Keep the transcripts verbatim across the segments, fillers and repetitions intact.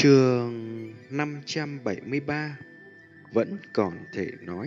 Chương năm trăm bảy mươi ba vẫn còn thể nói.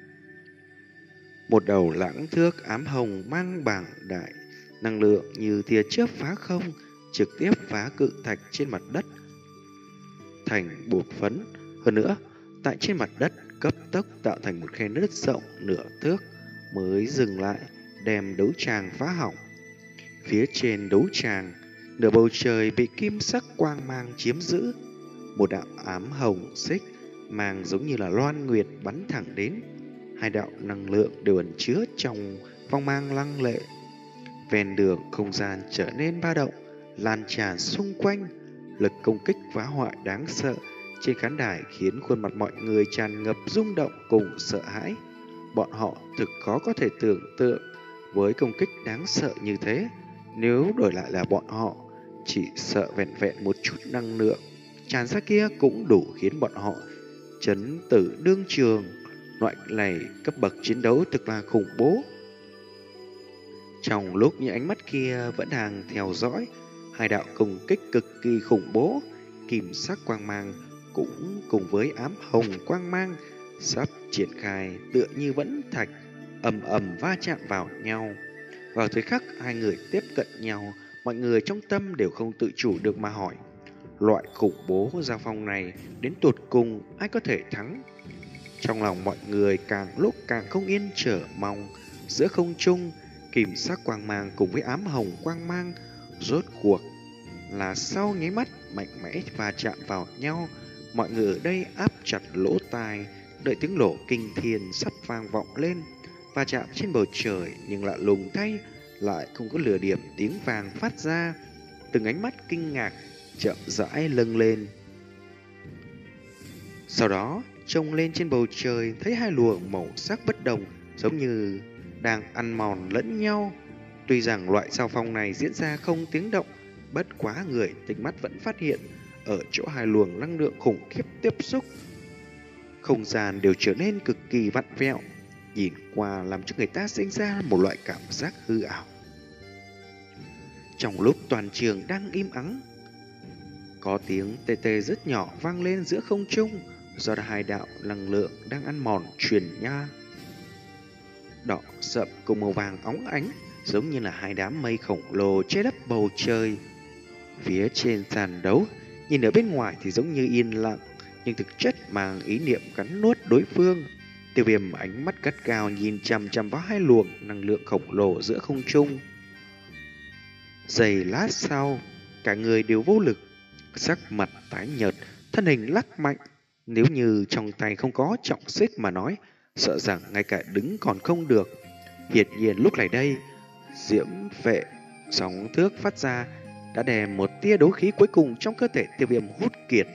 Một đầu lãng thước ám hồng mang bảng đại năng lượng như tia chớp phá không, trực tiếp phá cự thạch trên mặt đất thành bột phấn. Hơn nữa, tại trên mặt đất cấp tốc tạo thành một khe nứt rộng nửa thước mới dừng lại, đem đấu tràng phá hỏng. Phía trên đấu tràng, nửa bầu trời bị kim sắc quang mang chiếm giữ. Một đạo ám hồng xích mang giống như là loan nguyệt bắn thẳng đến. Hai đạo năng lượng đều ẩn chứa trong phong mang lăng lệ. Ven đường không gian trở nên ba động, lan tràn xung quanh, lực công kích phá hoại đáng sợ trên khán đài khiến khuôn mặt mọi người tràn ngập rung động cùng sợ hãi. Bọn họ thực khó có thể tưởng tượng với công kích đáng sợ như thế. Nếu đổi lại là bọn họ, chỉ sợ vẹn vẹn một chút năng lượng tràn ra kia cũng đủ khiến bọn họ chấn tử đương trường. Loại này cấp bậc chiến đấu thực là khủng bố. Trong lúc những ánh mắt kia vẫn đang theo dõi hai đạo công kích cực kỳ khủng bố, kim sắc quang mang cũng cùng với ám hồng quang mang sắp triển khai, tựa như vẫn thạch ầm ầm va chạm vào nhau. Vào thời khắc hai người tiếp cận nhau, mọi người trong tâm đều không tự chủ được mà hỏi: loại khủng bố giao phong này đến tột cùng ai có thể thắng? Trong lòng mọi người càng lúc càng không yên trở mong. Giữa không trung, kim sắc quang mang cùng với ám hồng quang mang rốt cuộc là sau nháy mắt mạnh mẽ và chạm vào nhau. Mọi người ở đây áp chặt lỗ tai, đợi tiếng nổ kinh thiên sắp vang vọng lên. Và chạm trên bầu trời, nhưng lạ lùng thay lại không có lửa điểm tiếng vàng phát ra. Từng ánh mắt kinh ngạc chậm rãi lâng lên. Sau đó trông lên trên bầu trời, thấy hai luồng màu sắc bất đồng, giống như đang ăn mòn lẫn nhau. Tuy rằng loại giao phong này diễn ra không tiếng động, bất quá người tinh mắt vẫn phát hiện ở chỗ hai luồng năng lượng khủng khiếp tiếp xúc, không gian đều trở nên cực kỳ vặn vẹo, nhìn qua làm cho người ta sinh ra một loại cảm giác hư ảo. Trong lúc toàn trường đang im ắng, có tiếng tê tê rất nhỏ vang lên giữa không trung, do hai đạo năng lượng đang ăn mòn truyền nha. Đỏ sậm cùng màu vàng óng ánh, giống như là hai đám mây khổng lồ che lấp bầu trời. Phía trên sàn đấu, nhìn ở bên ngoài thì giống như yên lặng, nhưng thực chất mang ý niệm cắn nuốt đối phương. Tiêu Viêm ánh mắt gắt gao nhìn chằm chằm vào hai luồng năng lượng khổng lồ giữa không trung. Giây lát sau, cả người đều vô lực, sắc mặt tái nhợt, thân hình lắc mạnh. Nếu như trong tay không có trọng xích mà nói, sợ rằng ngay cả đứng còn không được. Hiển nhiên lúc này đây, diễm vệ sóng thước phát ra đã đem một tia đấu khí cuối cùng trong cơ thể Tiêu Viêm hút kiệt.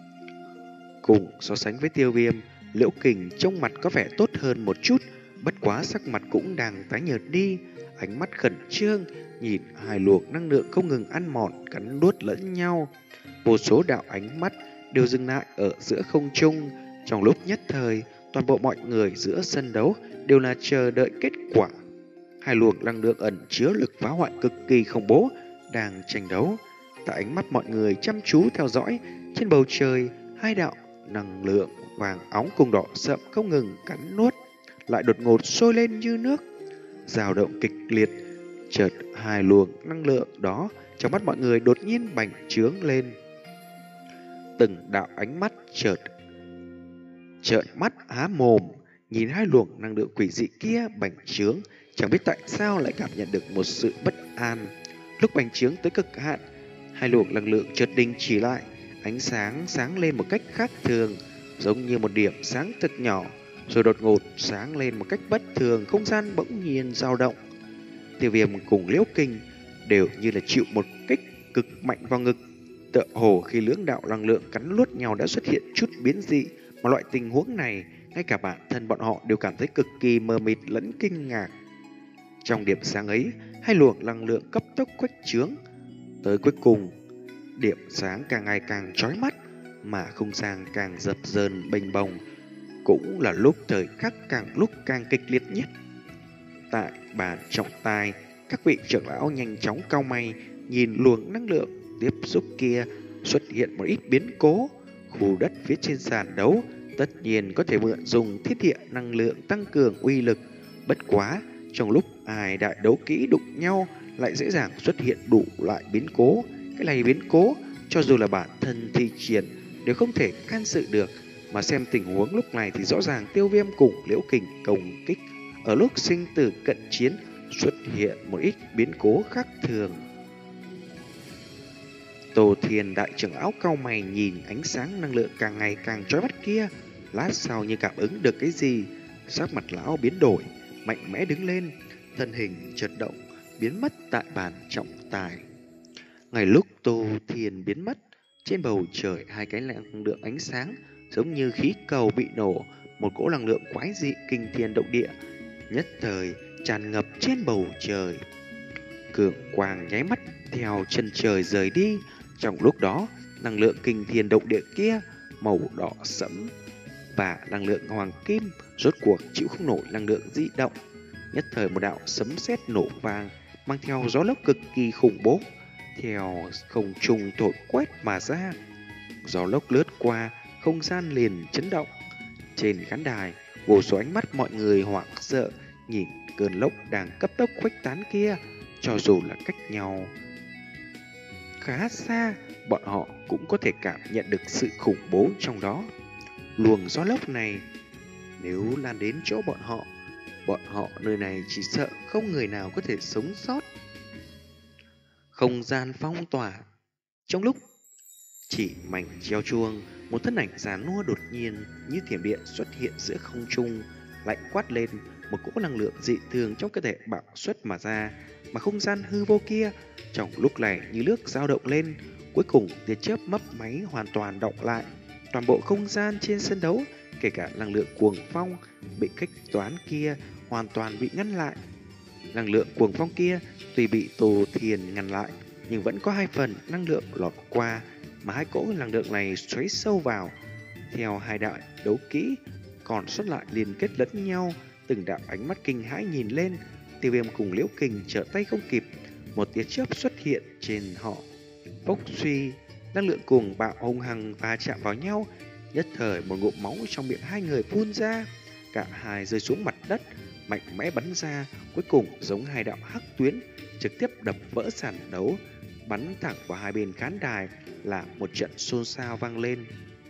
Cùng so sánh với Tiêu Viêm, Liễu Kình trông mặt có vẻ tốt hơn một chút, bất quá sắc mặt cũng đang tái nhợt đi, ánh mắt khẩn trương nhìn hai luồng năng lượng không ngừng ăn mòn cắn nuốt lẫn nhau. Vô số đạo ánh mắt đều dừng lại ở giữa không trung. Trong lúc nhất thời, toàn bộ mọi người giữa sân đấu đều là chờ đợi kết quả. Hai luồng năng lượng ẩn chứa lực phá hoại cực kỳ khủng bố đang tranh đấu. Tại ánh mắt mọi người chăm chú theo dõi, trên bầu trời hai đạo năng lượng vàng óng cùng đỏ sậm không ngừng cắn nuốt, lại đột ngột sôi lên như nước, dao động kịch liệt. Chợt hai luồng năng lượng đó trong mắt mọi người đột nhiên bành trướng lên. Từng đạo ánh mắt chợt trợn mắt há mồm nhìn hai luồng năng lượng quỷ dị kia bành trướng, chẳng biết tại sao lại cảm nhận được một sự bất an. Lúc bành trướng tới cực hạn, hai luồng năng lượng chợt đình chỉ lại, ánh sáng sáng lên một cách khác thường, giống như một điểm sáng thật nhỏ, rồi đột ngột sáng lên một cách bất thường, không gian bỗng nhiên dao động. Tiêu Viêm cùng Liễu Kình đều như là chịu một kích cực mạnh vào ngực, tựa hồ khi lưỡng đạo năng lượng cắn nuốt nhau đã xuất hiện chút biến dị, mà loại tình huống này ngay cả bản thân bọn họ đều cảm thấy cực kỳ mờ mịt lẫn kinh ngạc. Trong điểm sáng ấy, hai luồng năng lượng cấp tốc khuếch trướng, tới cuối cùng điểm sáng càng ngày càng chói mắt, mà không gian càng dập dờn bềnh bồng. Cũng là lúc thời khắc càng lúc càng kịch liệt nhất. Tại bàn trọng tài, các vị trưởng lão nhanh chóng cau mày nhìn luồng năng lượng tiếp xúc kia, xuất hiện một ít biến cố. Khu đất phía trên sàn đấu tất nhiên có thể mượn dùng thiết địa năng lượng tăng cường uy lực. Bất quá, trong lúc hai đại đấu kỹ đụng nhau lại dễ dàng xuất hiện đủ loại biến cố. Cái này biến cố, cho dù là bản thân thi triển đều không thể can dự được. Mà xem tình huống lúc này thì rõ ràng Tiêu Viêm cùng Liễu Kình công kích ở lúc sinh tử cận chiến xuất hiện một ít biến cố khác thường. Tô Thiên đại trưởng lão cau mày nhìn ánh sáng năng lượng càng ngày càng chói mắt kia, lát sau như cảm ứng được cái gì, sắc mặt lão biến đổi, mạnh mẽ đứng lên, thân hình chợt động, biến mất tại bàn trọng tài. Ngay lúc Tô Thiên biến mất, trên bầu trời hai cái năng lượng ánh sáng giống như khí cầu bị nổ, một cỗ năng lượng quái dị kinh thiên động địa nhất thời tràn ngập trên bầu trời. Cường quang nháy mắt theo chân trời rời đi. Trong lúc đó, năng lượng kinh thiên động địa kia màu đỏ sẫm và năng lượng hoàng kim rốt cuộc chịu không nổi năng lượng di động. Nhất thời một đạo sấm sét nổ vang mang theo gió lốc cực kỳ khủng bố theo không trung thổi quét mà ra. Gió lốc lướt qua, không gian liền chấn động. Trên khán đài, vô số ánh mắt mọi người hoảng sợ nhìn cơn lốc đang cấp tốc khuếch tán kia. Cho dù là cách nhau khá xa, bọn họ cũng có thể cảm nhận được sự khủng bố trong đó. Luồng gió lốc này nếu lan đến chỗ bọn họ, bọn họ nơi này chỉ sợ không người nào có thể sống sót. Không gian phong tỏa. Trong lúc chỉ mảnh treo chuông, một thân ảnh già nua đột nhiên như thiểm điện xuất hiện giữa không trung, lạnh quát lên, một cỗ năng lượng dị thường trong cơ thể bạo xuất mà ra, mà không gian hư vô kia trong lúc này như nước dao động lên. Cuối cùng tia chớp mấp máy hoàn toàn động lại, toàn bộ không gian trên sân đấu, kể cả năng lượng cuồng phong bị kích toán kia hoàn toàn bị ngăn lại. Năng lượng cuồng phong kia tuy bị Tô Thiên ngăn lại, nhưng vẫn có hai phần năng lượng lọt qua, mà hai cỗ năng lượng này xoáy sâu vào. Theo hai đại đấu kỹ còn sót lại liên kết lẫn nhau, từng đạo ánh mắt kinh hãi nhìn lên. Tiêu Viêm cùng Liễu Kình trở tay không kịp, một tia chớp xuất hiện trên họ. Phốc suy, năng lượng cuồng bạo hung hăng va chạm vào nhau, nhất thời một ngụm máu trong miệng hai người phun ra, cả hai rơi xuống mặt đất, mạnh mẽ bắn ra, cuối cùng giống hai đạo hắc tuyến trực tiếp đập vỡ sàn đấu, bắn thẳng vào hai bên khán đài, là một trận xôn xao vang lên.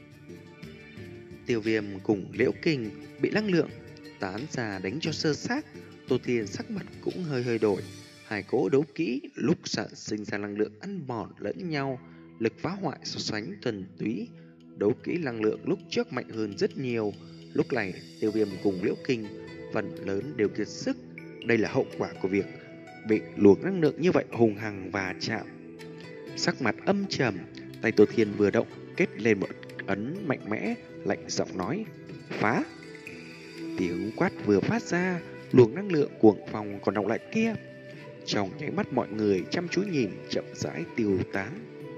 Tiêu Viêm cùng Liễu Kình bị năng lượng tán ra đánh cho sơ xác. Tô Thiên sắc mặt cũng hơi hơi đổi. Hai cỗ đấu kỹ lúc sản sinh ra năng lượng ăn mòn lẫn nhau, lực phá hoại so sánh thuần túy. Đấu kỹ năng lượng lúc trước mạnh hơn rất nhiều. Lúc này Tiêu Viêm cùng Liễu Kình phần lớn đều kiệt sức. Đây là hậu quả của việc bị luồng năng lượng như vậy hùng hằng và chạm. Sắc mặt âm trầm, tay Tô Thiên vừa động kết lên một ấn mạnh mẽ, lạnh giọng nói: phá. Tiếng quát vừa phát ra, luồng năng lượng cuồng phong còn động lại kia trong nháy mắt mọi người chăm chú nhìn chậm rãi tiêu tán.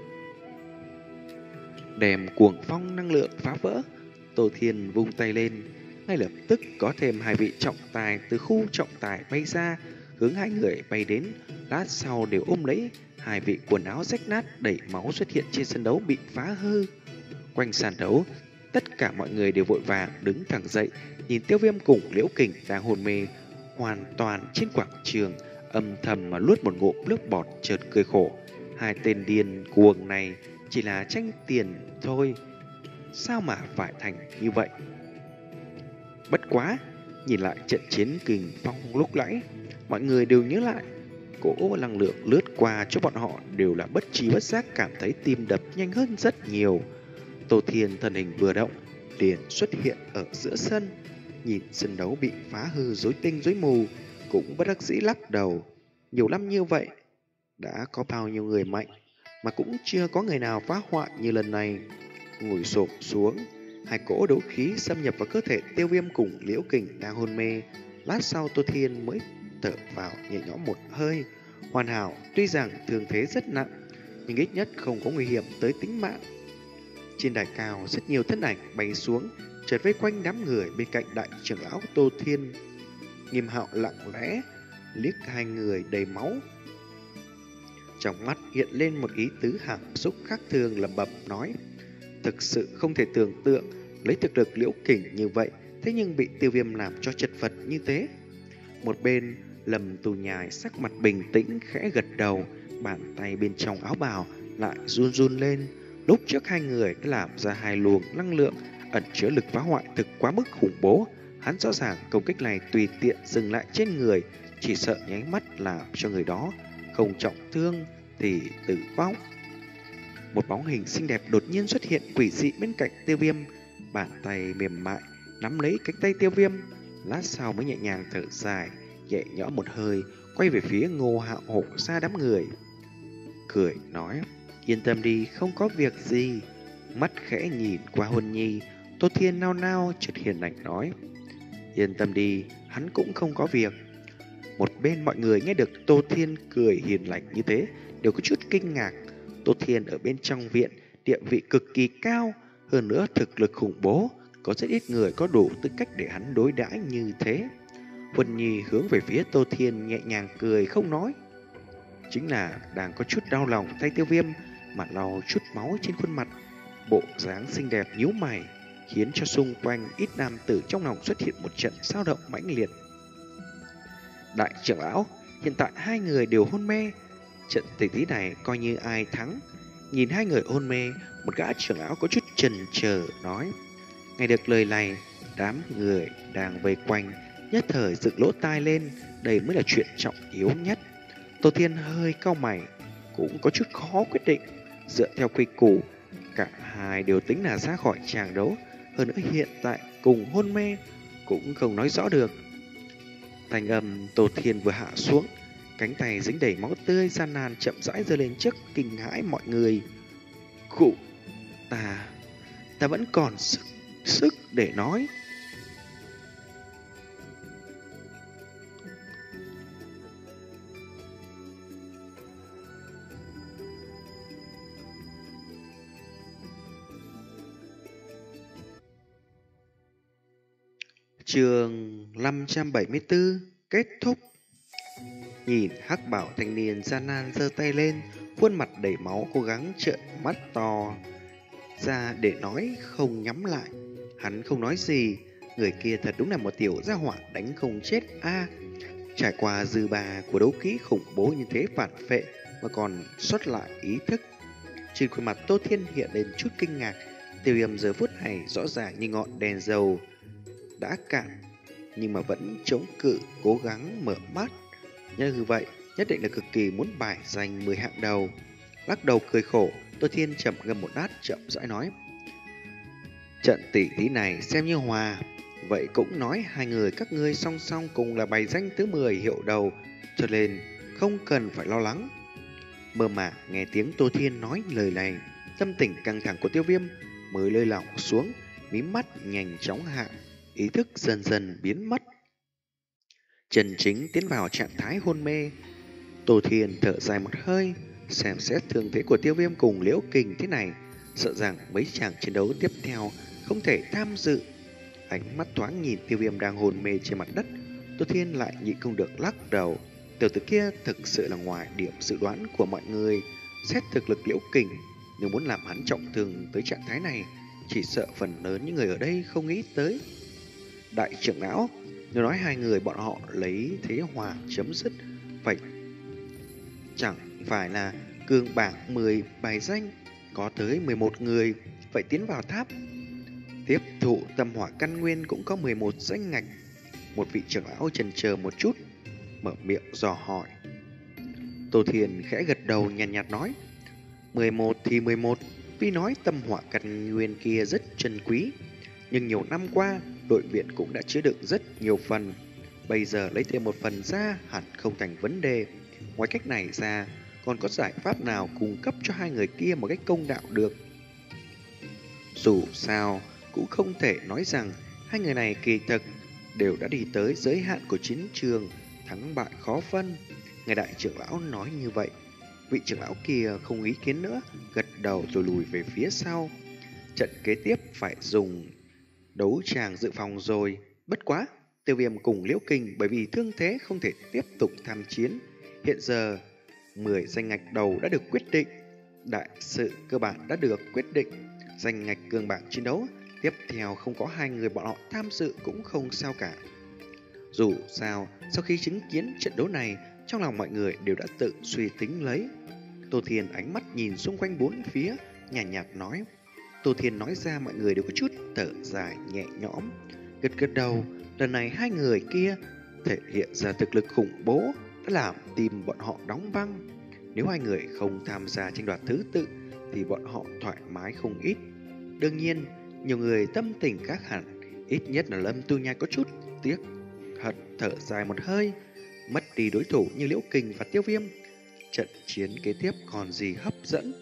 Đem cuồng phong năng lượng phá vỡ, Tô Thiên vung tay lên, ngay lập tức có thêm hai vị trọng tài từ khu trọng tài bay ra, hướng hai người bay đến. Lát sau đều ôm lấy hai vị quần áo rách nát đẩy máu xuất hiện trên sân đấu bị phá hư. Quanh sàn đấu, tất cả mọi người đều vội vàng đứng thẳng dậy, nhìn Tiêu Viêm cùng Liễu Kình đang hôn mê hoàn toàn trên quảng trường, âm thầm mà nuốt một ngụm nước bọt, chợt cười khổ. Hai tên điên cuồng này chỉ là tranh tiền thôi, sao mà phải thành như vậy? Bất quá, nhìn lại trận chiến kình phong lúc nãy, mọi người đều nhớ lại cỗ năng lượng lướt qua cho bọn họ đều là bất trí bất giác cảm thấy tim đập nhanh hơn rất nhiều. Tô Thiên thân hình vừa động liền xuất hiện ở giữa sân, nhìn sân đấu bị phá hư rối tinh rối mù, cũng bất đắc dĩ lắc đầu. Nhiều năm như vậy, đã có bao nhiêu người mạnh mà cũng chưa có người nào phá hoại như lần này. Ngồi xổm xuống, hai cỗ đấu khí xâm nhập vào cơ thể Tiêu Viêm cùng Liễu Kình đang hôn mê. Lát sau Tô Thiên mới thở vào nhẹ nhõm một hơi. Hoàn hảo, tuy rằng thương thế rất nặng, nhưng ít nhất không có nguy hiểm tới tính mạng. Trên đài cao, rất nhiều thân ảnh bay xuống, chợt vây quanh đám người bên cạnh đại trưởng lão Tô Thiên. Nghiêm Hạo lặng lẽ liếc hai người đầy máu Trong mắt hiện lên một ý tứ hàm xúc khác thường, lẩm bẩm nói: thực sự không thể tưởng tượng, lấy thực lực Liễu Kình như vậy, thế nhưng bị Tiêu Viêm làm cho chật vật như thế. Một bên, Lâm Tù Nhai sắc mặt bình tĩnh khẽ gật đầu, bàn tay bên trong áo bào lại run run lên. Lúc trước hai người đã làm ra hai luồng năng lượng ẩn chứa lực phá hoại thực quá mức khủng bố. Hắn rõ ràng công kích này tùy tiện dừng lại trên người, chỉ sợ nháy mắt làm cho người đó không trọng thương thì tử vong. Một bóng hình xinh đẹp đột nhiên xuất hiện quỷ dị bên cạnh Tiêu Viêm, bàn tay mềm mại nắm lấy cánh tay Tiêu Viêm, lát sau mới nhẹ nhàng thở dài, nhẹ nhõm một hơi, quay về phía Ngô Hạo hộ xa đám người, cười nói: yên tâm đi, không có việc gì. Mắt khẽ nhìn qua Huân Nhi, Tô Thiên nao nao chợt hiền lành nói: yên tâm đi, hắn cũng không có việc. Một bên mọi người nghe được Tô Thiên cười hiền lành như thế đều có chút kinh ngạc. Tô Thiên ở bên trong viện địa vị cực kỳ cao, hơn nữa thực lực khủng bố, có rất ít người có đủ tư cách để hắn đối đãi như thế. Huân Nhi hướng về phía Tô Thiên nhẹ nhàng cười không nói, chính là đang có chút đau lòng thay Tiêu Viêm mà lau chút máu trên khuôn mặt. Bộ dáng xinh đẹp nhíu mày khiến cho xung quanh ít nam tử trong lòng xuất hiện một trận dao động mãnh liệt. Đại trưởng lão, hiện tại hai người đều hôn mê, trận tỷ thí này coi như ai thắng. Nhìn hai người hôn mê, một gã trưởng lão có chút chần chờ nói. Nghe được lời này, đám người đang vây quanh nhất thời dựng lỗ tai lên, đây mới là chuyện trọng yếu nhất. Tô Thiên hơi cau mày, cũng có chút khó quyết định. Dựa theo quy củ, cả hai đều tính là ra khỏi tràng đấu, hơn nữa hiện tại cùng hôn mê cũng không nói rõ được. Thanh âm Tô Thiên vừa hạ xuống, cánh tay dính đầy máu tươi gian nan chậm rãi giơ lên trước, kinh hãi mọi người. Khụ, ta, ta vẫn còn sức, sức để nói. Chương năm trăm bảy mươi tư kết thúc. Nhìn hắc bảo thanh niên gian nan giơ tay lên, khuôn mặt đầy máu cố gắng trợn mắt to ra để nói không nhắm lại. Hắn không nói gì, người kia thật đúng là một tiểu gia hỏa đánh không chết a. À, trải qua dư bà của đấu kỹ khủng bố như thế phản phệ mà còn xuất lại ý thức. Trên khuôn mặt Tô Thiên hiện lên chút kinh ngạc. Tiêu Viêm giờ phút này rõ ràng như ngọn đèn dầu đã cạn, nhưng mà vẫn chống cự cố gắng mở mắt. Như vậy nhất định là cực kỳ muốn bài giành mười hạng đầu. Lắc đầu cười khổ, Tô Thiên chậm ngâm một đát chậm rãi nói: trận tỷ thí này xem như hòa, vậy cũng nói hai người các ngươi song song cùng là bài danh thứ mười hiệu đầu, cho nên không cần phải lo lắng. Mơ màng nghe tiếng Tô Thiên nói lời này, tâm tình căng thẳng của Tiêu Viêm mới lơi lỏng xuống, mí mắt nhanh chóng hạ, ý thức dần dần biến mất, chân chính tiến vào trạng thái hôn mê. Tô Thiên thở dài một hơi, xem xét thương thế của Tiêu Viêm cùng Liễu Kình thế này, sợ rằng mấy chàng chiến đấu tiếp theo không thể tham dự. Ánh mắt thoáng nhìn Tiêu Viêm đang hôn mê trên mặt đất, Tô Thiên lại nhịn không được lắc đầu. Tiểu tử kia thực sự là ngoài điểm dự đoán của mọi người. Xét thực lực Liễu Kình, nếu muốn làm hắn trọng thương tới trạng thái này, chỉ sợ phần lớn những người ở đây không nghĩ tới. Đại trưởng lão, nếu nói hai người bọn họ lấy thế hòa chấm dứt, vậy chẳng phải là cường bảng mười bài danh có tới mười một người phải tiến vào tháp. Tiếp thụ tâm hỏa căn nguyên cũng có mười một danh ngạch. Một vị trưởng lão chần chờ một chút, mở miệng dò hỏi. Tô Thiên khẽ gật đầu nhàn nhạt, nhạt nói: mười một thì mười một, tuy nói tâm hỏa căn nguyên kia rất trân quý, nhưng nhiều năm qua đội viện cũng đã chứa đựng rất nhiều phần, bây giờ lấy thêm một phần ra hẳn không thành vấn đề. Ngoài cách này ra, còn có giải pháp nào cung cấp cho hai người kia một cách công đạo được? Dù sao, cũng không thể nói rằng hai người này kỳ thực đều đã đi tới giới hạn của chiến trường, thắng bại khó phân. Ngài đại trưởng lão nói như vậy, vị trưởng lão kia không ý kiến nữa, gật đầu rồi lùi về phía sau. Trận kế tiếp phải dùng đấu tràng dự phòng rồi. Bất quá, Tiêu Viêm cùng Liễu Kình bởi vì thương thế không thể tiếp tục tham chiến, hiện giờ mười danh ngạch đầu đã được quyết định. Đại sự cơ bản đã được quyết định. Danh ngạch cường bảng chiến đấu tiếp theo không có hai người bọn họ tham dự cũng không sao cả. Dù sao, sau khi chứng kiến trận đấu này, trong lòng mọi người đều đã tự suy tính lấy. Tô Thiên ánh mắt nhìn xung quanh bốn phía, nhàn nhạt, nhạt nói. Tô Thiên nói ra mọi người đều có chút thở dài nhẹ nhõm. Gật gật đầu, lần này hai người kia thể hiện ra thực lực khủng bố đã làm tim bọn họ đóng băng. Nếu hai người không tham gia tranh đoạt thứ tự thì bọn họ thoải mái không ít. Đương nhiên, nhiều người tâm tình khác hẳn, ít nhất là Lâm Tu Nhai có chút tiếc hận thở dài một hơi. Mất đi đối thủ như Liễu Kình và Tiêu Viêm, trận chiến kế tiếp còn gì hấp dẫn.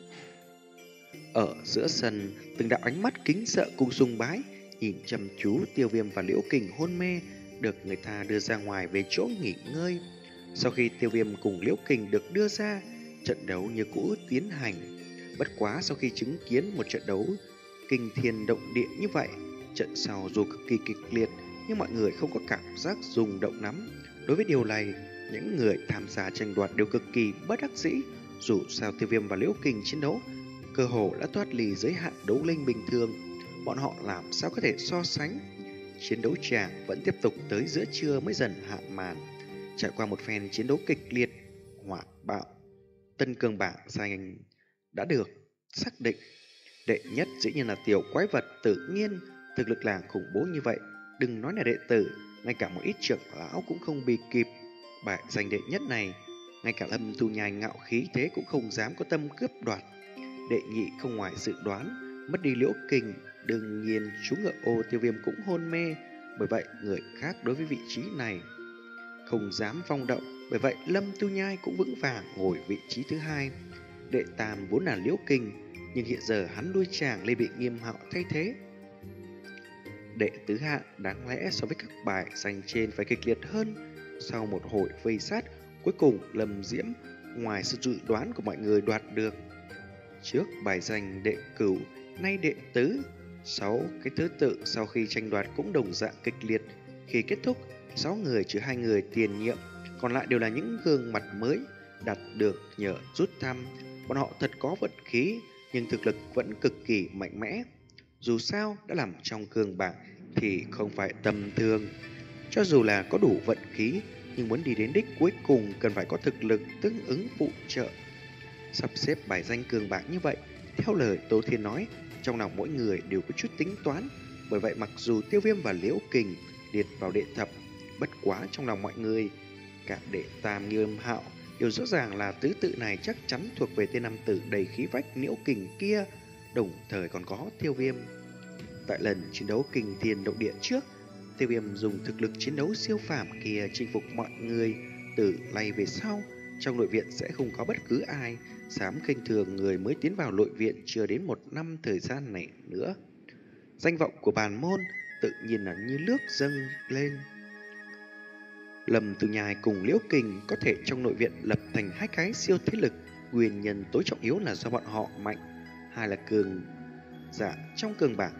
Ở giữa sân, từng đạo ánh mắt kính sợ cùng sùng bái nhìn chăm chú Tiêu Viêm và Liễu Kình hôn mê được người ta đưa ra ngoài về chỗ nghỉ ngơi. Sau khi Tiêu Viêm cùng Liễu Kình được đưa ra, trận đấu như cũ tiến hành. Bất quá sau khi chứng kiến một trận đấu kinh thiên động địa như vậy, trận sau dù cực kỳ kịch liệt nhưng mọi người không có cảm giác rung động lắm. Đối với điều này, những người tham gia tranh đoạt đều cực kỳ bất đắc dĩ. Dù sao Tiêu Viêm và Liễu Kình chiến đấu cơ hồ đã thoát ly giới hạn đấu linh bình thường, bọn họ làm sao có thể so sánh. Chiến đấu tràng vẫn tiếp tục tới giữa trưa mới dần hạ màn. Trải qua một phen chiến đấu kịch liệt, hỏa bạo, tân cường bảng giành đã được xác định. Đệ nhất dĩ nhiên là tiểu quái vật tự nhiên, thực lực làng khủng bố như vậy, đừng nói là đệ tử, ngay cả một ít trưởng lão cũng không bị kịp. Bài giành đệ nhất này, ngay cả Lâm Tu Nhai ngạo khí thế cũng không dám có tâm cướp đoạt. Đệ nhị không ngoài dự đoán, mất đi Liễu Kình, đương nhiên chú ngựa ô Tiêu Viêm cũng hôn mê. Bởi vậy người khác đối với vị trí này không dám vong động. Bởi vậy Lâm Tu Nhai cũng vững vàng ngồi vị trí thứ hai. Đệ tam vốn là Liễu Kình, nhưng hiện giờ hắn đuôi chàng lên bị Nghiêm Hạo thay thế. Đệ tứ hạng đáng lẽ so với các bài giành trên phải kịch liệt hơn. Sau một hồi vây sát, cuối cùng Lâm Diễm ngoài sự dự đoán của mọi người đoạt được. Trước bài giành đệ cửu, nay đệ tứ, sáu cái thứ tự sau khi tranh đoạt cũng đồng dạng kịch liệt. Khi kết thúc, sáu người trừ hai người tiền nhiệm, còn lại đều là những gương mặt mới đạt được nhờ rút thăm. Bọn họ thật có vận khí, nhưng thực lực vẫn cực kỳ mạnh mẽ. Dù sao đã làm trong cường bảng thì không phải tầm thường. Cho dù là có đủ vận khí, nhưng muốn đi đến đích cuối cùng cần phải có thực lực tương ứng phụ trợ. Sắp xếp bài danh cường bảng như vậy, theo lời Tô Thiên nói, trong lòng mỗi người đều có chút tính toán. Bởi vậy mặc dù Tiêu Viêm và Liễu Kình liệt vào đệ thập, bất quá trong lòng mọi người, cả đệ tam Nghiêm Hạo đều rõ ràng là tứ tự này chắc chắn thuộc về tên nam tử đầy khí phách Liễu Kình kia, đồng thời còn có Tiêu Viêm. Tại lần chiến đấu kinh thiên động địa trước, Tiêu Viêm dùng thực lực chiến đấu siêu phàm kia chinh phục mọi người. Từ nay về sau, trong nội viện sẽ không có bất cứ ai dám khinh thường người mới tiến vào nội viện chưa đến một năm thời gian này nữa. Danh vọng của bản môn tự nhiên là như nước dâng lên. Lâm Tu Nhai cùng Liễu Kình có thể trong nội viện lập thành hai cái siêu thế lực. Nguyên nhân tối trọng yếu là do bọn họ mạnh, hai là cường giả trong cường bảng.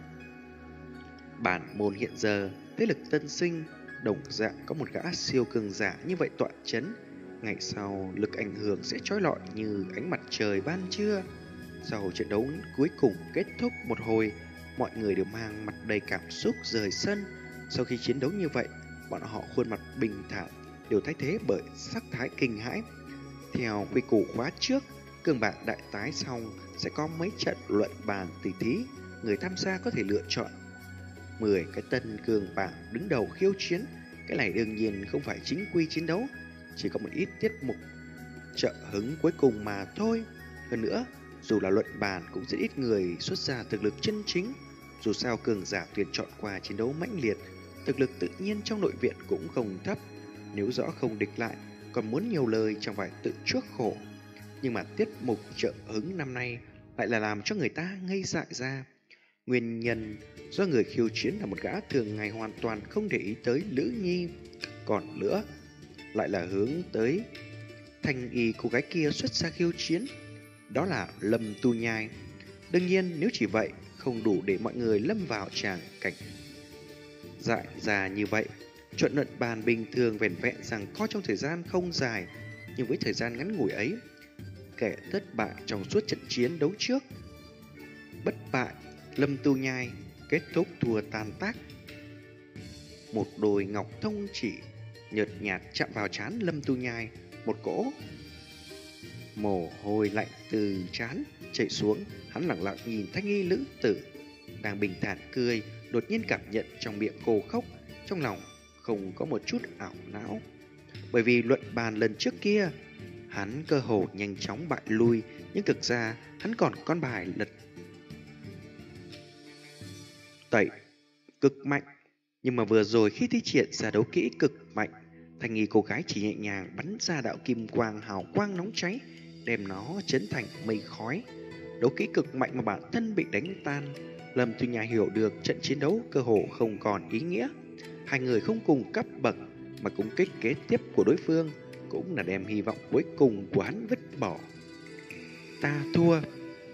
Bản môn hiện giờ thế lực tân sinh đồng dạng có một gã siêu cường giả như vậy tọa chấn, ngày sau lực ảnh hưởng sẽ chói lọi như ánh mặt trời ban trưa. Sau trận đấu cuối cùng kết thúc một hồi, mọi người đều mang mặt đầy cảm xúc rời sân. Sau khi chiến đấu như vậy, bọn họ khuôn mặt bình thản đều thay thế bởi sắc thái kinh hãi. Theo quy củ khóa trước, cường bảng đại tái xong sẽ có mấy trận luận bàn tỷ thí, người tham gia có thể lựa chọn mười cái tân cường bảng đứng đầu khiêu chiến. Cái này đương nhiên không phải chính quy chiến đấu, chỉ có một ít tiết mục trợ hứng cuối cùng mà thôi. Hơn nữa, dù là luận bàn cũng rất ít người xuất ra thực lực chân chính. Dù sao cường giả tuyển chọn qua chiến đấu mãnh liệt, thực lực tự nhiên trong nội viện cũng không thấp. Nếu rõ không địch lại, còn muốn nhiều lời chẳng phải tự chuốc khổ. Nhưng mà tiết mục trợ hứng năm nay lại là làm cho người ta ngây dại ra. Nguyên nhân do người khiêu chiến là một gã thường ngày hoàn toàn không để ý tới Lữ Nhi, còn nữa lại là hướng tới thanh y cô gái kia xuất ra khiêu chiến, đó là Lâm Tu Nhai. Đương nhiên nếu chỉ vậy không đủ để mọi người lâm vào tràng cảnh dại già như vậy. Trận luận bàn bình thường vẻn vẹn rằng có trong thời gian không dài, nhưng với thời gian ngắn ngủi ấy, kẻ thất bại trong suốt trận chiến đấu trước. Bất bại, Lâm Tu Nhai kết thúc thua tan tác. Một đôi ngọc thông chỉ nhợt nhạt chạm vào trán Lâm Tu Nhai, một cỗ mồ hôi lạnh từ trán chảy xuống. Hắn lặng lặng nhìn thanh y lữ tử đang bình thản cười, đột nhiên cảm nhận trong miệng cô khóc, trong lòng không có một chút ảo não. Bởi vì luận bàn lần trước kia, hắn cơ hồ nhanh chóng bại lui, nhưng thực ra hắn còn con bài lật tẩy cực mạnh. Nhưng mà vừa rồi khi thi triển ra đấu kỹ cực mạnh, thanh nghi cô gái chỉ nhẹ nhàng bắn ra đạo kim quang hào quang nóng cháy, đem nó chấn thành mây khói. Đấu kỹ cực mạnh mà bản thân bị đánh tan, Lâm Tu Nhai hiểu được trận chiến đấu cơ hồ không còn ý nghĩa. Hai người không cùng cấp bậc, mà cũng kích kế tiếp của đối phương cũng là đem hy vọng cuối cùng của hắn vứt bỏ. Ta thua.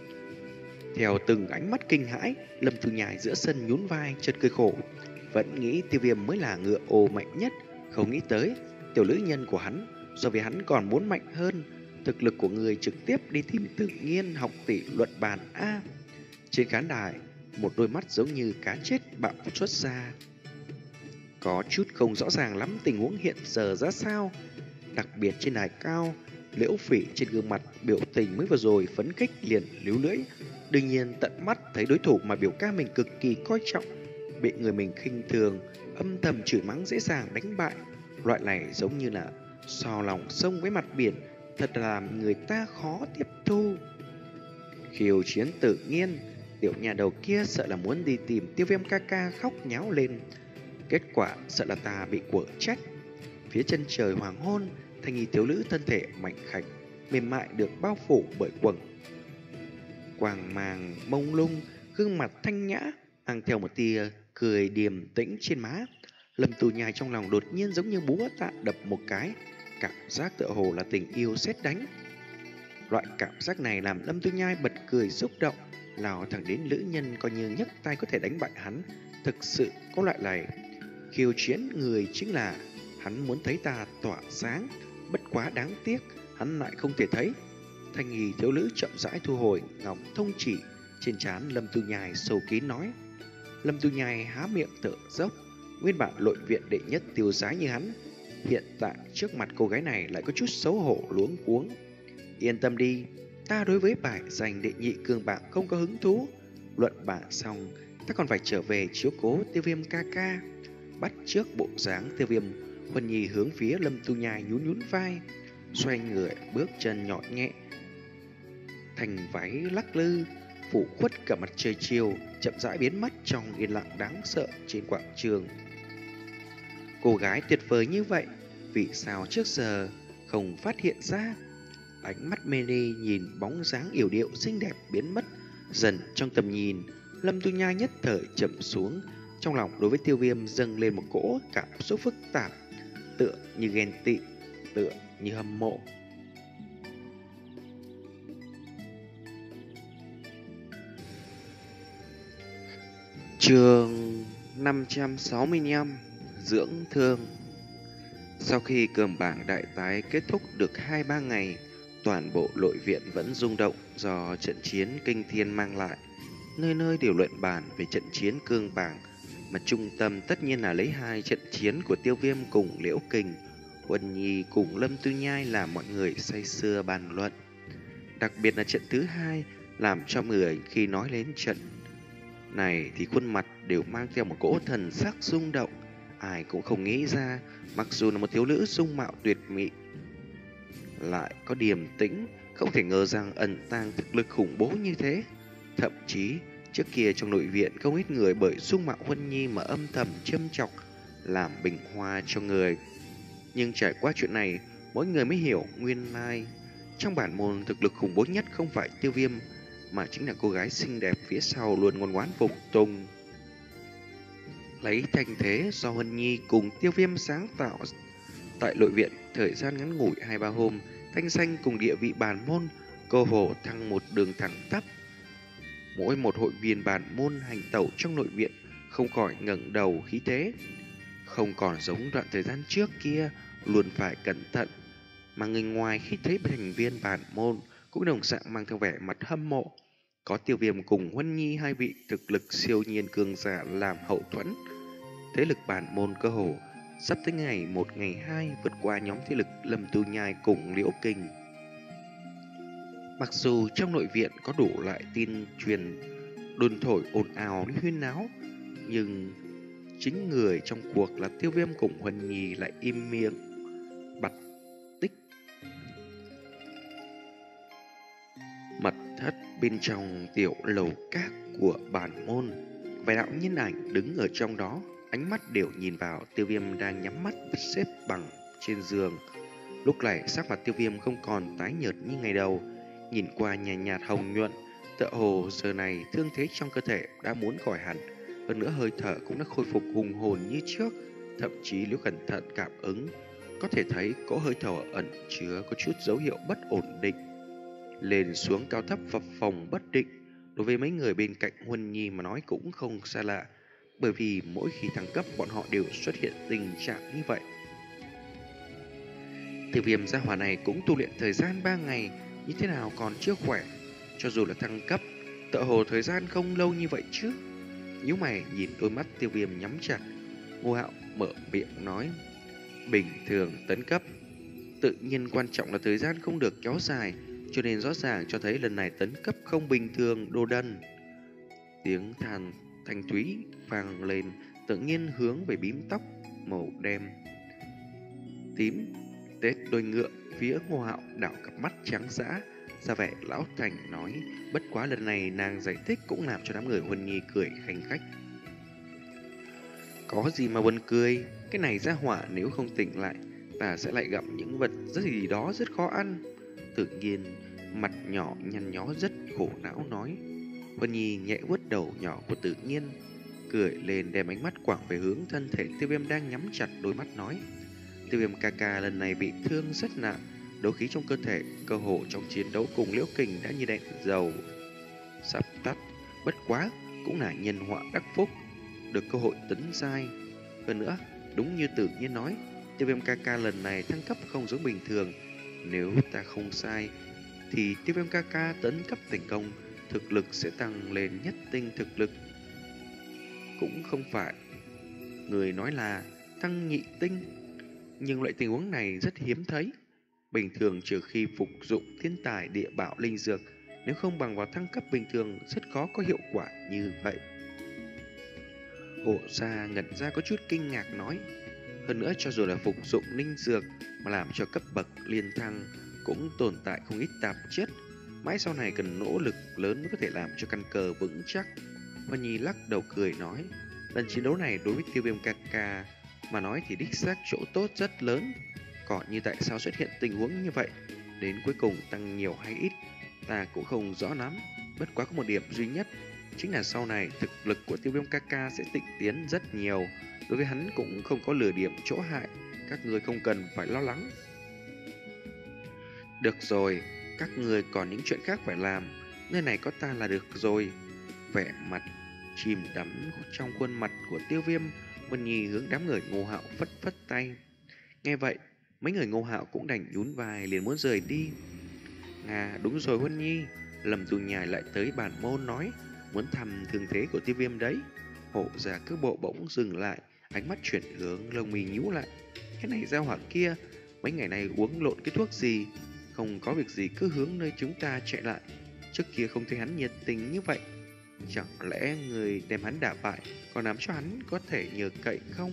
Theo từng ánh mắt kinh hãi, Lâm Tu Nhai giữa sân nhún vai chợt cười khổ. Vẫn nghĩ Tiêu Viêm mới là ngựa ồ mạnh nhất, không nghĩ tới tiểu nữ nhân của hắn so với hắn còn muốn mạnh hơn. Thực lực của người trực tiếp đi tìm tự nhiên học tỷ luận bàn A. Trên khán đài, một đôi mắt giống như cá chết bạo xuất ra. Có chút không rõ ràng lắm tình huống hiện giờ ra sao. Đặc biệt trên đài cao, Liễu Phỉ trên gương mặt biểu tình mới vừa rồi phấn khích liền líu lưỡi. Đương nhiên tận mắt thấy đối thủ mà biểu ca mình cực kỳ coi trọng bị người mình khinh thường, âm thầm chửi mắng dễ dàng đánh bại. Loại này giống như là sò lòng sông với mặt biển, thật là làm người ta khó tiếp thu. Khiêu chiến tự nhiên, tiểu nhà đầu kia sợ là muốn đi tìm Tiêu Viêm ca ca khóc nháo lên. Kết quả sợ là ta bị quở trách. Phía chân trời hoàng hôn, thanh nghi thiếu nữ thân thể mạnh khảnh, mềm mại được bao phủ bởi quầng quàng màng mông lung, gương mặt thanh nhã, mang theo một tia cười điềm tĩnh trên má. Lâm Tu Nhai trong lòng đột nhiên giống như búa tạ đập một cái, cảm giác tựa hồ là tình yêu sét đánh. Loại cảm giác này làm Lâm Tu Nhai bật cười xúc động, lao thẳng đến nữ nhân coi như nhấc tay có thể đánh bại hắn. Thực sự có loại này khiêu chiến người chính là hắn muốn thấy ta tỏa sáng, bất quá đáng tiếc hắn lại không thể thấy. Thanh nghi thiếu nữ chậm rãi thu hồi ngọc thông chỉ trên trán Lâm Tu Nhai, sâu kín nói. Lâm Tu Nhai há miệng thở dốc. Nguyên bản nội viện đệ nhất tiêu sái như hắn, hiện tại trước mặt cô gái này lại có chút xấu hổ luống cuống. Yên tâm đi, ta đối với bài giành đệ nhị cường bảng không có hứng thú. Luận bảng xong, ta còn phải trở về chiếu cố Tiêu Viêm ca ca. Bắt trước bộ dáng Tiêu Viêm, Huân Nhi hướng phía Lâm Tu Nhai nhún nhún vai, xoay người bước chân nhỏ nhẹ, thành váy lắc lư phủ khuất cả mặt trời chiều, chậm rãi biến mất trong yên lặng đáng sợ trên quảng trường. Cô gái tuyệt vời như vậy, vì sao trước giờ không phát hiện ra? Ánh mắt mê ly nhìn bóng dáng yểu điệu xinh đẹp biến mất dần trong tầm nhìn. Lâm Tu Nhai nhất thời chậm xuống, trong lòng đối với Tiêu Viêm dâng lên một cỗ cảm xúc phức tạp, tựa như ghen tị, tựa như hâm mộ. Chương năm trăm sáu mươi lăm, dưỡng thương. Sau khi cơm bảng đại tái kết thúc được hai ba ngày, toàn bộ nội viện vẫn rung động do trận chiến kinh thiên mang lại. Nơi nơi đều luận bàn về trận chiến cương bảng, mà trung tâm tất nhiên là lấy hai trận chiến của Tiêu Viêm cùng Liễu Kình, Huân Nhi cùng Lâm Tu Nhai làm mọi người say sưa bàn luận. Đặc biệt là trận thứ hai làm cho người khi nói đến trận này thì khuôn mặt đều mang theo một cỗ thần sắc rung động. Ai cũng không nghĩ ra, mặc dù là một thiếu nữ dung mạo tuyệt mỹ, lại có điềm tĩnh, không thể ngờ rằng ẩn tàng thực lực khủng bố như thế. Thậm chí trước kia trong nội viện không ít người bởi dung mạo Huân Nhi mà âm thầm châm chọc, làm bình hoa cho người. Nhưng trải qua chuyện này, mỗi người mới hiểu nguyên lai trong bản môn thực lực khủng bố nhất không phải Tiêu Viêm, mà chính là cô gái xinh đẹp phía sau luôn ngoan ngoãn phục tùng. Lấy thành thế do Huân Nhi cùng Tiêu Viêm sáng tạo tại nội viện, thời gian ngắn ngủi hai ba hôm, thanh danh cùng địa vị bản môn cơ hồ thăng một đường thẳng tắp. Mỗi một hội viên bản môn hành tẩu trong nội viện không khỏi ngẩng đầu khí thế, không còn giống đoạn thời gian trước kia luôn phải cẩn thận, mà người ngoài khi thấy thành viên bản môn cũng đồng dạng mang theo vẻ mặt hâm mộ. Có Tiêu Viêm cùng Huân Nhi hai vị thực lực siêu nhiên cường giả làm hậu thuẫn, thế lực bản môn cơ hồ sắp tới ngày một ngày hai vượt qua nhóm thế lực Lâm Tu Nhai cùng Liễu Kình. Mặc dù trong nội viện có đủ loại tin truyền đồn thổi ồn ào huyên náo, nhưng chính người trong cuộc là Tiêu Viêm cùng Huân Nhi lại im miệng bặt tích. Mật thất bên trong tiểu lầu các của bản môn, vài đạo nhân ảnh đứng ở trong đó, ánh mắt đều nhìn vào Tiêu Viêm đang nhắm mắt xếp bằng trên giường. Lúc này sắc mặt Tiêu Viêm không còn tái nhợt như ngày đầu, nhìn qua nhàn nhạt, nhạt hồng nhuận, tựa hồ giờ này thương thế trong cơ thể đã muốn khỏi hẳn, hơn nữa hơi thở cũng đã khôi phục hùng hồn như trước. Thậm chí nếu cẩn thận cảm ứng, có thể thấy cỗ hơi thở ẩn chứa có chút dấu hiệu bất ổn định, lên xuống cao thấp phập phồng bất định. Đối với mấy người bên cạnh Huân Nhi mà nói cũng không xa lạ, bởi vì mỗi khi thăng cấp bọn họ đều xuất hiện tình trạng như vậy. Tiêu Viêm gia hỏa này cũng tu luyện thời gian ba ngày, như thế nào còn chưa khỏe, cho dù là thăng cấp, tựa hồ thời gian không lâu như vậy chứ. Nhíu mày nhìn đôi mắt Tiêu Viêm nhắm chặt, Ngô Hạo mở miệng nói: bình thường tấn cấp, tự nhiên quan trọng là thời gian không được kéo dài, cho nên rõ ràng cho thấy lần này tấn cấp không bình thường. Đô đần. Tiếng than thanh thúy vang lên, tự nhiên hướng về bím tóc màu đen tím tết đôi ngựa phía Ngô Hạo đảo cặp mắt trắng dã, ra vẻ lão thành nói. Bất quá lần này nàng giải thích cũng làm cho đám người Huân Nhi cười khanh khách. Có gì mà buồn cười, cái này ra hỏa nếu không tỉnh lại, ta sẽ lại gặp những vật rất gì đó rất khó ăn. Tự nhiên mặt nhỏ nhăn nhó rất khổ não nói. Huân Nhi nhẹ vuốt đầu nhỏ của Tự Nhiên, cười lên đem ánh mắt quẳng về hướng thân thể Tiêu Viêm đang nhắm chặt đôi mắt nói: Tiêu Viêm ca ca lần này bị thương rất nặng, đấu khí trong cơ thể cơ hồ trong chiến đấu cùng Liễu Kình đã như đèn dầu sắp tắt. Bất quá cũng là nhân họa đắc phúc, được cơ hội tấn giai. Hơn nữa đúng như Tự Nhiên nói, Tiêu Viêm ca ca lần này thăng cấp không giống bình thường. Nếu ta không sai thì Tiêu Viêm ca ca tấn cấp thành công, thực lực sẽ tăng lên nhất tinh thực lực. Cũng không phải người nói là tăng nhị tinh, nhưng loại tình huống này rất hiếm thấy. Bình thường trừ khi phục dụng thiên tài địa bảo linh dược, nếu không bằng vào thăng cấp bình thường rất khó có hiệu quả như vậy. Hộ gia ngẩn ra có chút kinh ngạc nói: hơn nữa cho dù là phục dụng linh dược mà làm cho cấp bậc liên thăng, cũng tồn tại không ít tạp chất, mãi sau này cần nỗ lực lớn mới có thể làm cho căn cơ vững chắc. Hoa Nhi lắc đầu cười nói: lần chiến đấu này đối với Tiêu Viêm ca ca mà nói thì đích xác chỗ tốt rất lớn. Còn như tại sao xuất hiện tình huống như vậy, đến cuối cùng tăng nhiều hay ít, ta cũng không rõ lắm. Bất quá có một điểm duy nhất, chính là sau này thực lực của Tiêu Viêm ca ca sẽ tịnh tiến rất nhiều. Đối với hắn cũng không có lừa điểm chỗ hại, các người không cần phải lo lắng. Được rồi, các người còn những chuyện khác phải làm, nơi này có ta là được rồi. Vẻ mặt chìm đắm trong khuôn mặt của Tiêu Viêm, Vân Nhi hướng đám người Ngô Hạo phất phất tay. Nghe vậy, mấy người Ngô Hạo cũng đành nhún vai liền muốn rời đi. À đúng rồi Huân Nhi, Lâm Tu Nhai lại tới bản môn nói muốn thăm thương thế của Tiêu Viêm đấy. Hộ gia cước bộ bỗng dừng lại, ánh mắt chuyển hướng, lông mì nhíu lại. Cái này ra hỏa kia, mấy ngày nay uống lộn cái thuốc gì? Không có việc gì cứ hướng nơi chúng ta chạy lại. Trước kia không thấy hắn nhiệt tình như vậy, chẳng lẽ người đem hắn đả bại còn làm cho hắn có thể nhờ cậy không?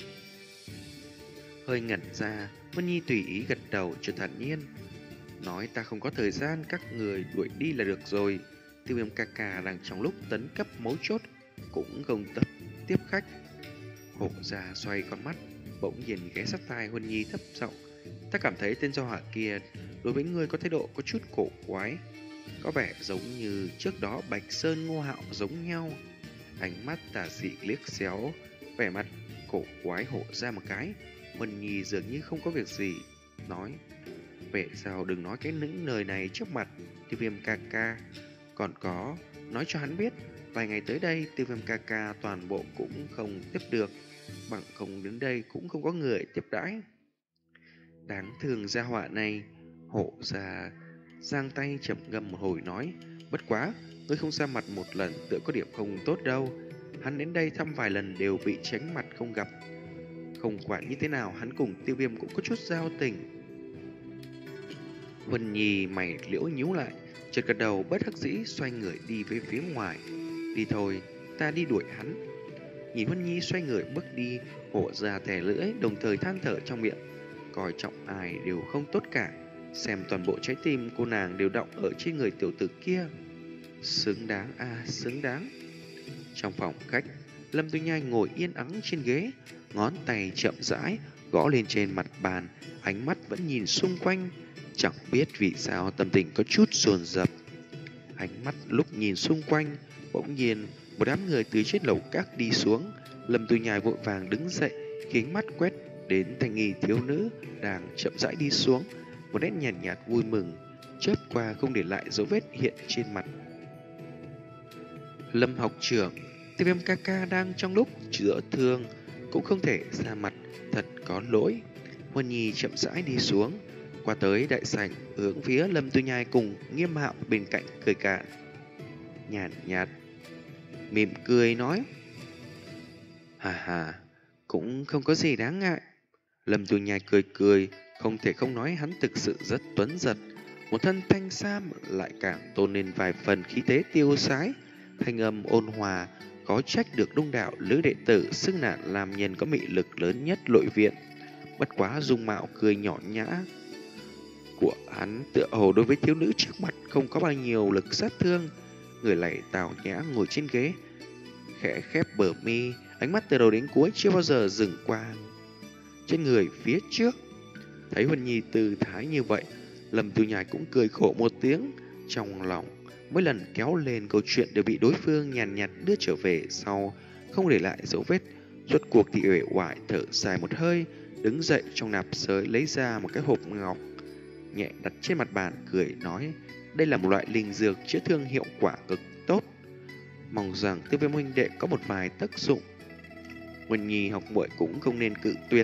Hơi ngẩn ra, Vân Nhi tùy ý gật đầu cho thản nhiên nói: ta không có thời gian, các người đuổi đi là được rồi. Tiêu Viêm ca ca đang trong lúc tấn cấp mấu chốt, cũng không tập tiếp khách. Hộ gia xoay con mắt, bỗng nhiên ghé sát tai Huân Nhi thấp giọng: ta cảm thấy tên do hỏa kia đối với ngươi có thái độ có chút cổ quái, có vẻ giống như trước đó Bạch Sơn Ngô Hạo giống nhau. Ánh mắt tà dị liếc xéo vẻ mặt cổ quái hộ ra một cái. Huân Nhi dường như không có việc gì nói: vậy sao đừng nói cái những lời này trước mặt Tiêu Viêm ca ca. Còn có, nói cho hắn biết vài ngày tới đây Tiêu Viêm ca ca toàn bộ cũng không tiếp được, bằng không đến đây cũng không có người tiếp đãi. Đáng thương gia họa này. Hộ gia giang tay chậm ngâm một hồi nói, bất quá, ngươi không ra mặt một lần tựa có điểm không tốt đâu. Hắn đến đây thăm vài lần đều bị tránh mặt không gặp. Không quản như thế nào, hắn cùng Tiêu Viêm cũng có chút giao tình. Vân Nhi mày liễu nhíu lại, chợt gật đầu bất đắc dĩ xoay người đi về phía ngoài. Đi thôi, ta đi đuổi hắn. Nhìn Vân Nhi xoay người bước đi, hổ ra thè lưỡi, đồng thời than thở trong miệng. Coi trọng ai đều không tốt cả, xem toàn bộ trái tim cô nàng đều đọng ở trên người tiểu tử kia. Xứng đáng a, à, xứng đáng. Trong phòng khách, Lâm Tư Nhai ngồi yên ắng trên ghế, ngón tay chậm rãi gõ lên trên mặt bàn, ánh mắt vẫn nhìn xung quanh, chẳng biết vì sao tâm tình có chút dồn dập. Ánh mắt lúc nhìn xung quanh, bỗng nhiên một đám người từ trên lầu các đi xuống. Lâm Tư Nhai vội vàng đứng dậy, khiến mắt quét đến thanh nghi thiếu nữ đang chậm rãi đi xuống, một nét nhàn nhạt, nhạt vui mừng chớp qua không để lại dấu vết hiện trên mặt. Lâm học trưởng, Tiêu Viêm ca ca đang trong lúc chữa thương, cũng không thể ra mặt, thật có lỗi. Huân Nhi chậm rãi đi xuống, qua tới đại sảnh, hướng phía Lâm Tư Nhai cùng Nghiêm Hạo bên cạnh cười cạn. Nhàn nhạt, nhạt, mỉm cười nói, hà hà, cũng không có gì đáng ngại. Lâm Tư Nhai cười cười, không thể không nói hắn thực sự rất tuấn giật. Một thân thanh sam lại càng tôn lên vài phần khí thế tiêu sái, thanh âm ôn hòa, có trách được đông đảo lữ đệ tử xưng nạn làm nhân có mị lực lớn nhất nội viện. Bất quá dung mạo cười nhỏ nhã của hắn tựa hồ đối với thiếu nữ trước mặt không có bao nhiêu lực sát thương. Người lại tào nhã ngồi trên ghế, khẽ khép bờ mi, ánh mắt từ đầu đến cuối chưa bao giờ dừng qua trên người phía trước. Thấy Huân Nhi tư thái như vậy, Lâm Tư Nhai cũng cười khổ một tiếng, trong lòng mỗi lần kéo lên câu chuyện đều bị đối phương nhàn nhạt đưa trở về sau, không để lại dấu vết. Rốt cuộc thì uể oải thở dài một hơi, đứng dậy trong nạp giới lấy ra một cái hộp ngọc, nhẹ đặt trên mặt bàn, cười nói, đây là một loại linh dược chữa thương hiệu quả cực tốt, mong rằng Tiêu Viêm huynh đệ có một vài tác dụng. Huân Nhi học muội cũng không nên cự tuyệt.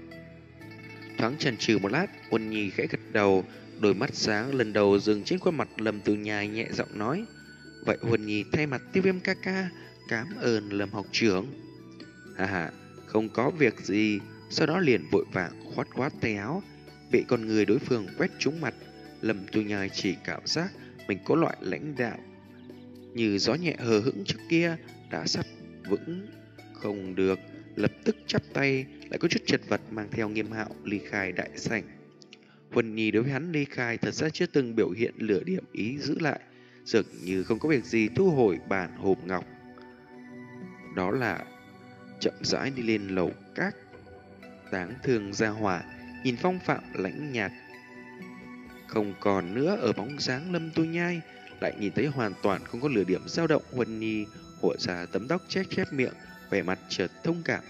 Thoáng chần chừ một lát, Huân Nhi khẽ gật đầu, đôi mắt sáng lần đầu dừng trên khuôn mặt Lâm Tư Nhai, nhẹ giọng nói, vậy Huân Nhi thay mặt Tiêu Viêm ca ca cảm ơn Lâm học trưởng. Hà hà, không có việc gì. Sau đó liền vội vàng khoát khoát tay áo, bị con người đối phương quét trúng mặt. Lâm Tư Nhai chỉ cảm giác mình có loại lãnh đạo như gió nhẹ hờ hững trước kia đã sắp vững không được, lập tức chắp tay, lại có chút chật vật mang theo Nghiêm Hạo ly khai đại sảnh. Huân Nhi đối với hắn ly khai thật ra chưa từng biểu hiện lửa điểm ý giữ lại, dường như không có việc gì thu hồi bản hộp ngọc. Đó là chậm rãi đi lên lầu các. Đáng thương gia hỏa nhìn phong phạm lãnh nhạt không còn nữa ở bóng dáng Lâm Tư Nhai, lại nhìn thấy hoàn toàn không có lửa điểm dao động. Huân Nhi hộ ra tấm tóc chép chép miệng, vẻ mặt chợt thông cảm.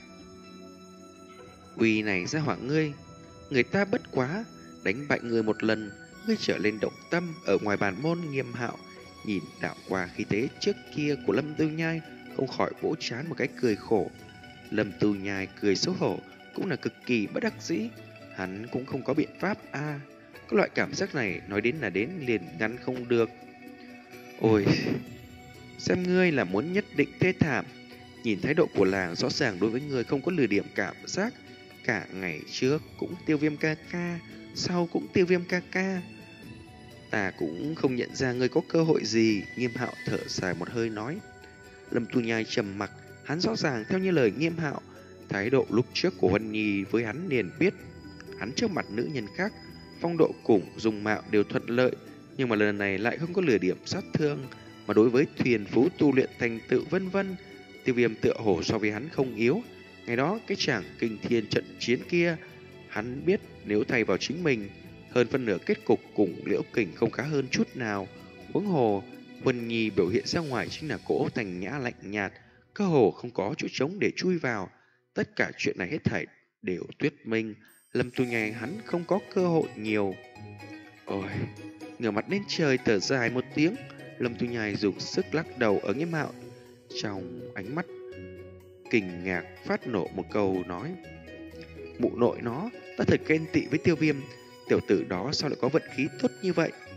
Uy này gia hỏa ngươi, người ta bất quá đánh bại người một lần, ngươi trở lên động tâm. Ở ngoài bàn môn, Nghiêm Hạo nhìn đảo qua khí thế trước kia của Lâm Tư Nhai, không khỏi vỗ trán một cái cười khổ. Lâm Tư Nhai cười xấu hổ, cũng là cực kỳ bất đắc dĩ. Hắn cũng không có biện pháp a à, có loại cảm giác này nói đến là đến liền ngăn không được. Ôi, xem ngươi là muốn nhất định thê thảm. Nhìn thái độ của làng rõ ràng đối với ngươi không có lừa điểm cảm giác. Cả ngày trước cũng Tiêu Viêm ca ca, sau cũng Tiêu Viêm ca ca, ta cũng không nhận ra ngươi có cơ hội gì. Nghiêm Hạo thở dài một hơi nói. Lâm Tu Nhai trầm mặc, hắn rõ ràng theo như lời Nghiêm Hạo, thái độ lúc trước của Huân Nhi với hắn liền biết, hắn trước mặt nữ nhân khác, phong độ cùng dùng mạo đều thuận lợi, nhưng mà lần này lại không có lừa điểm sát thương, mà đối với thuyền phú tu luyện thành tựu vân vân, Tiêu Viêm tựa hồ so với hắn không yếu. Ngày đó cái chàng kinh thiên trận chiến kia, hắn biết nếu thay vào chính mình, hơn phân nửa kết cục cùng Liễu Kình không khá hơn chút nào. Huống hồ Huân Nhi biểu hiện ra ngoài chính là cỗ thành nhã lạnh nhạt, cơ hồ không có chỗ trống để chui vào. Tất cả chuyện này hết thảy đều thuyết minh Lâm Tu Nhai hắn không có cơ hội nhiều. Ôi, ngửa mặt lên trời thở dài một tiếng, Lâm Tu Nhai dùng sức lắc đầu ở Nghiêm Hạo, trong ánh mắt kinh ngạc phát nổ một câu nói: mụ nội nó, ta thật ghen tị với Tiêu Viêm, tiểu tử đó sao lại có vận khí tốt như vậy.